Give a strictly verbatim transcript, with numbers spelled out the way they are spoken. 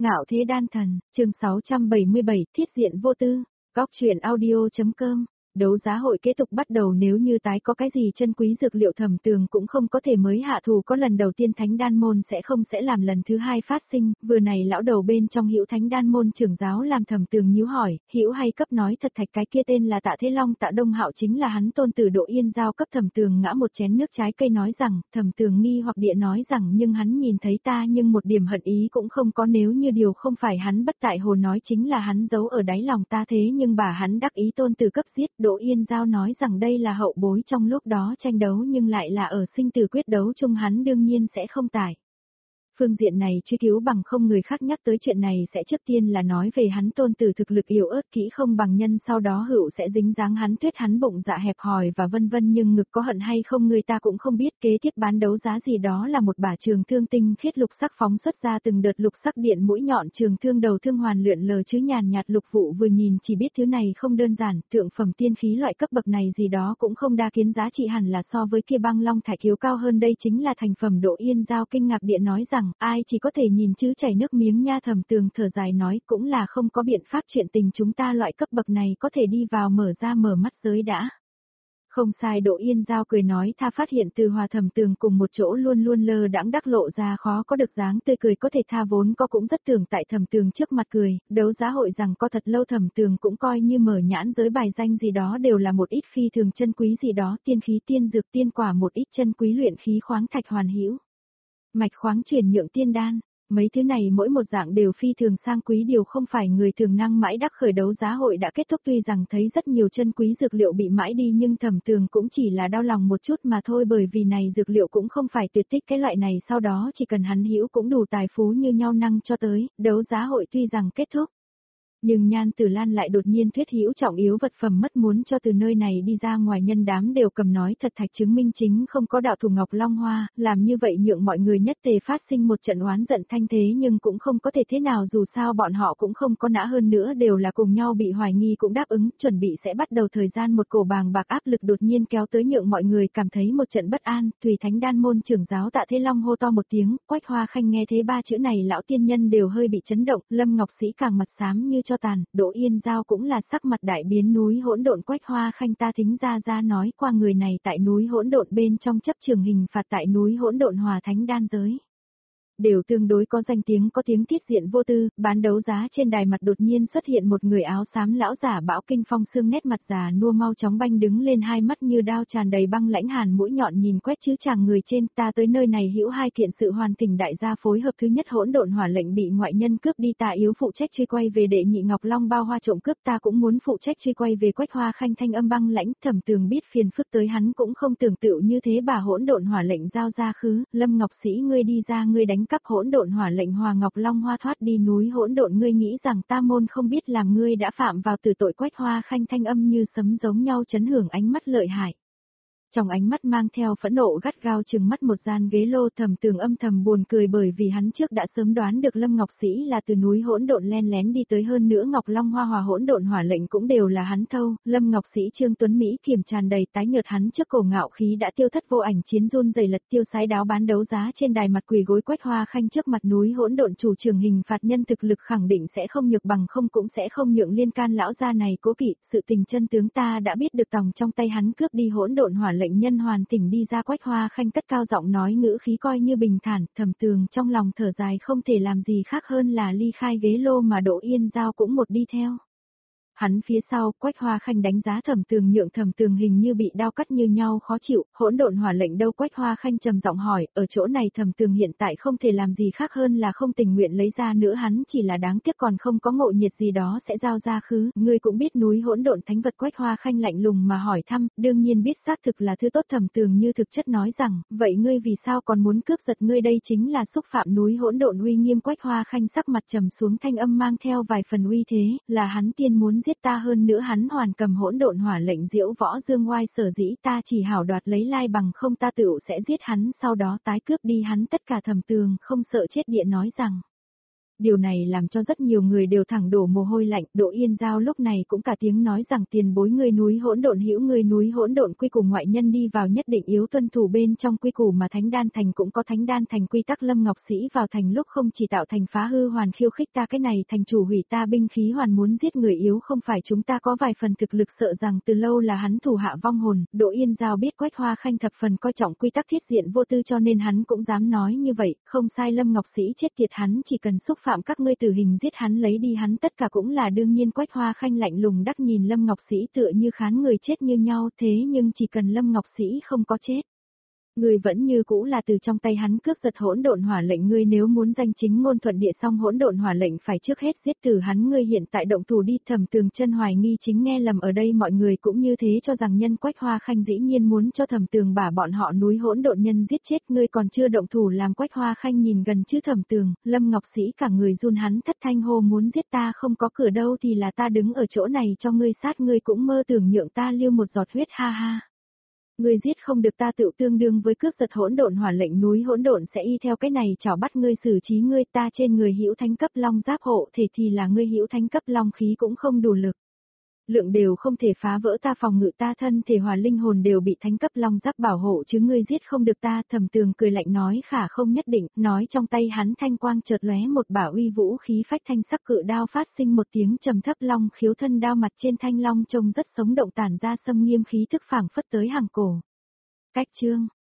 Ngạo thế đan thần, chương sáu trăm bảy mươi bảy, thiết diện vô tư, góc truyện audio.com. Đấu giá hội kế tục bắt đầu, nếu như tái có cái gì chân quý dược liệu Thẩm Tường cũng không có thể mới hạ thủ, có lần đầu tiên Thánh Đan môn sẽ không sẽ làm lần thứ hai phát sinh, vừa này lão đầu bên trong Hữu Thánh Đan môn trưởng giáo làm Thẩm Tường nhíu hỏi, Hữu hay cấp nói thật thạch cái kia tên là Tạ Thế Long, Tạ Đông Hạo chính là hắn tôn tử Độ Yên giao cấp Thẩm Tường ngã một chén nước trái cây nói rằng, Thẩm Tường nghi hoặc địa nói rằng nhưng hắn nhìn thấy ta nhưng một điểm hận ý cũng không có, nếu như điều không phải hắn bất tại hồ nói chính là hắn giấu ở đáy lòng ta, thế nhưng bà hắn đắc ý tôn tử cấp giết. Độ Yên giao nói rằng đây là hậu bối trong lúc đó tranh đấu nhưng lại là ở sinh tử quyết đấu chung, hắn đương nhiên sẽ không tải. Phương diện này truy cứu bằng không, người khác nhắc tới chuyện này sẽ trước tiên là nói về hắn tôn tử thực lực yếu ớt kỹ không bằng nhân, sau đó hữu sẽ dính dáng hắn tuyết hắn bụng dạ hẹp hòi và vân vân, nhưng ngực có hận hay không người ta cũng không biết. Kế tiếp bán đấu giá gì đó là một bả trường thương tinh khiết lục sắc phóng xuất ra từng đợt lục sắc điện mũi nhọn, trường thương đầu thương hoàn lượn lờ chứ nhàn nhạt lục vụ, vừa nhìn chỉ biết thứ này không đơn giản, thượng phẩm tiên khí loại cấp bậc này gì đó cũng không đa kiến, giá trị hẳn là so với kia băng long thạch yếu cao hơn, đây chính là thành phẩm. Độ Yên giao kinh ngạc điện nói rằng, ai chỉ có thể nhìn chứ chảy nước miếng nha. Thẩm Tường thở dài nói, cũng là không có biện pháp, chuyện tình chúng ta loại cấp bậc này có thể đi vào mở ra mở mắt giới đã. Không sai. Độ Yên giao cười nói, tha phát hiện từ Hòa Thẩm Tường cùng một chỗ luôn luôn lơ đãng đắc lộ ra khó có được dáng tươi cười, có thể tha vốn có cũng rất tưởng tại Thẩm Tường trước mặt cười. Đấu giá hội rằng có thật lâu, Thẩm Tường cũng coi như mở nhãn giới, bài danh gì đó đều là một ít phi thường chân quý gì đó, tiên khí tiên dược tiên quả, một ít chân quý luyện khí khoáng thạch hoàn hữu, mạch khoáng chuyển nhượng tiên đan, mấy thứ này mỗi một dạng đều phi thường sang quý, điều không phải người thường năng mãi đắc khởi. Đấu giá hội đã kết thúc, tuy rằng thấy rất nhiều chân quý dược liệu bị mãi đi nhưng Thẩm Tường cũng chỉ là đau lòng một chút mà thôi, bởi vì này dược liệu cũng không phải tuyệt tích cái loại này, sau đó chỉ cần hắn hữu cũng đủ tài phú như nhau năng cho tới. Đấu giá hội tuy rằng kết thúc, nhưng Nhan Tử Lan lại đột nhiên thuyết hữu trọng yếu vật phẩm mất, muốn cho từ nơi này đi ra ngoài, nhân đám đều cầm nói thật thạch chứng minh chính không có đạo thủ Ngọc Long Hoa, làm như vậy nhượng mọi người nhất tề phát sinh một trận oán giận thanh thế, nhưng cũng không có thể thế nào, dù sao bọn họ cũng không có nã, hơn nữa đều là cùng nhau bị hoài nghi cũng đáp ứng, chuẩn bị sẽ bắt đầu thời gian, một cổ bàng bạc áp lực đột nhiên kéo tới nhượng mọi người cảm thấy một trận bất an. Tùy Thánh Đan môn trưởng giáo Tạ Thế Long hô to một tiếng, Quách Hoa Khanh nghe thế ba chữ này lão tiên nhân đều hơi bị chấn động, Lâm Ngọc Sĩ càng mặt xám như cho tàn, Độ Yên giao cũng là sắc mặt đại biến. Núi hỗn độn Quách Hoa Khanh ta thính ra ra nói qua, người này tại núi hỗn độn bên trong chấp trường hình phạt tại núi hỗn độn Hòa Thánh Đan giới đều tương đối có danh tiếng, có tiếng thiết diện vô tư. Bán đấu giá trên đài mặt đột nhiên xuất hiện một người áo xám lão giả bão kinh phong xương, nét mặt già nua mau chóng banh đứng lên, hai mắt như đao tràn đầy băng lãnh hàn mũi nhọn nhìn quét chứ chàng người trên, ta tới nơi này hữu hai kiện sự hoàn thỉnh đại gia phối hợp. Thứ nhất, hỗn độn hỏa lệnh bị ngoại nhân cướp đi, ta yếu phụ trách truy quay về. Đệ nhị, Ngọc Long bao hoa trộm cướp, ta cũng muốn phụ trách truy quay về. Quách Hoa Khanh thanh âm băng lãnh, Thẩm Tường biết phiền phức tới hắn cũng không tưởng tượng như thế, bà hỗn độn hỏa lệnh giao ra khứ, Lâm Ngọc Sĩ ngươi đi ra, ngươi đánh cắp hỗn độn hỏa lệnh Hòa Ngọc Long Hoa thoát đi núi hỗn độn, ngươi nghĩ rằng ta môn không biết làm ngươi đã phạm vào tử tội. Quách Hoa Khanh thanh âm như sấm giống nhau chấn hưởng, ánh mắt lợi hại, trong ánh mắt mang theo phẫn nộ gắt gao trừng mắt một gian ghế lô. Thẩm Tường âm thầm buồn cười, bởi vì hắn trước đã sớm đoán được Lâm Ngọc Sĩ là từ núi hỗn độn len lén đi tới, hơn nữa Ngọc Long Hoa hòa hỗn độn hỏa lệnh cũng đều là hắn thâu. Lâm Ngọc Sĩ Trương Tuấn Mỹ kiềm tràn đầy tái nhợt, hắn trước cổ ngạo khí đã tiêu thất vô ảnh, chiến run rẩy lật tiêu sái đáo. Bán đấu giá trên đài mặt quỳ gối Quách Hoa Khanh trước mặt, núi hỗn độn chủ trường hình phạt nhân thực lực khẳng định sẽ không nhược, bằng không cũng sẽ không nhượng liên can lão gia này cố kỵ. Sự tình chân tướng ta đã biết được, tòng trong tay hắn cướp đi hỗn độn hỏa lệnh nhân hoàn tỉnh đi ra. Quách Hoa Khanh cất cao giọng nói, ngữ khí coi như bình thản. Thẩm Tường trong lòng thở dài, không thể làm gì khác hơn là ly khai ghế lô, mà Độ Yên giao cũng một đi theo. Hắn phía sau, Quách Hoa Khanh đánh giá Thẩm Tường, nhượng Thẩm Tường hình như bị đao cắt như nhau khó chịu. Hỗn độn hỏa lệnh đâu? Quách Hoa Khanh trầm giọng hỏi. Ở chỗ này Thẩm Tường hiện tại không thể làm gì khác hơn là không tình nguyện lấy ra nữa, hắn chỉ là đáng tiếc còn không có ngộ nhiệt gì đó sẽ giao ra khứ. Ngươi cũng biết núi hỗn độn thánh vật? Quách Hoa Khanh lạnh lùng mà hỏi thăm. Đương nhiên biết, xác thực là thứ tốt. Thẩm Tường như thực chất nói rằng, vậy ngươi vì sao còn muốn cướp giật? Ngươi đây chính là xúc phạm núi hỗn độn uy nghiêm. Quách Hoa Khanh sắc mặt trầm xuống, thanh âm mang theo vài phần uy thế, là hắn tiên muốn giết ta, hơn nữa hắn hoàn cầm hỗn độn hỏa lệnh diễu võ dương oai, sở dĩ ta chỉ hảo đoạt lấy lai, bằng không ta tựu sẽ giết hắn, sau đó tái cướp đi hắn tất cả. Thẩm Tường không sợ chết địa nói rằng, Điều này làm cho rất nhiều người đều thẳng đổ mồ hôi lạnh, Đỗ Yên Giao lúc này cũng cả tiếng nói rằng tiền bối người núi hỗn độn hữu người núi hỗn độn quy củ ngoại nhân đi vào nhất định yếu tuân thủ bên trong quy củ mà Thánh Đan Thành cũng có Thánh Đan Thành quy tắc. Lâm Ngọc Sĩ vào thành lúc không chỉ tạo thành phá hư hoàn khiêu khích ta cái này thành chủ hủy ta binh khí hoàn muốn giết người yếu không phải chúng ta có vài phần thực lực sợ rằng từ lâu là hắn thủ hạ vong hồn. Đỗ Yên Giao biết Quách Hoa Khanh thập phần coi trọng quy tắc thiết diện vô tư cho nên hắn cũng dám nói như vậy, không sai. Lâm Ngọc Sĩ chết tiệt hắn chỉ cần xúc phạm các ngươi tử hình giết hắn lấy đi hắn tất cả cũng là đương nhiên. Quách Hoa Khanh lạnh lùng đắc nhìn Lâm Ngọc Sĩ tựa như khán người chết như nhau, thế nhưng chỉ cần Lâm Ngọc Sĩ không có chết, ngươi vẫn như cũ là từ trong tay hắn cướp giật hỗn độn hỏa lệnh. Ngươi nếu muốn danh chính ngôn thuận địa xong hỗn độn hỏa lệnh phải trước hết giết từ hắn. Ngươi hiện tại động thủ đi. Thẩm Tường Chân hoài nghi chính nghe lầm, ở đây mọi người cũng như thế cho rằng nhân Quách Hoa Khanh dĩ nhiên muốn cho Thẩm Tường bả bọn họ núi hỗn độn nhân giết chết. Ngươi còn chưa động thủ làm Quách Hoa Khanh nhìn gần chứ Thẩm Tường. Lâm Ngọc Sĩ cả người run, hắn thất thanh hô muốn giết ta không có cửa đâu thì là ta đứng ở chỗ này cho ngươi sát, ngươi cũng mơ tưởng nhượng ta lưu một giọt huyết, ha ha. Ngươi giết không được ta tự tương đương với cướp giật hỗn độn hỏa lệnh, núi hỗn độn sẽ y theo cái này chảo bắt ngươi xử trí ngươi. Ta trên người hữu thánh cấp long giáp hộ thể thì là ngươi hữu thánh cấp long khí cũng không đủ lực lượng đều không thể phá vỡ ta phòng ngự, ta thân thể hòa linh hồn đều bị thánh cấp long giáp bảo hộ chứ ngươi giết không được ta. Thẩm Tường cười lạnh nói khả không nhất định, nói trong tay hắn thanh quang chợt lóe một bả uy vũ khí phách thanh sắc cự đao phát sinh một tiếng trầm thấp, long khiếu thân đao mặt trên thanh long trông rất sống động tản ra xâm nghiêm khí thức phảng phất tới hàng cổ. Cách chương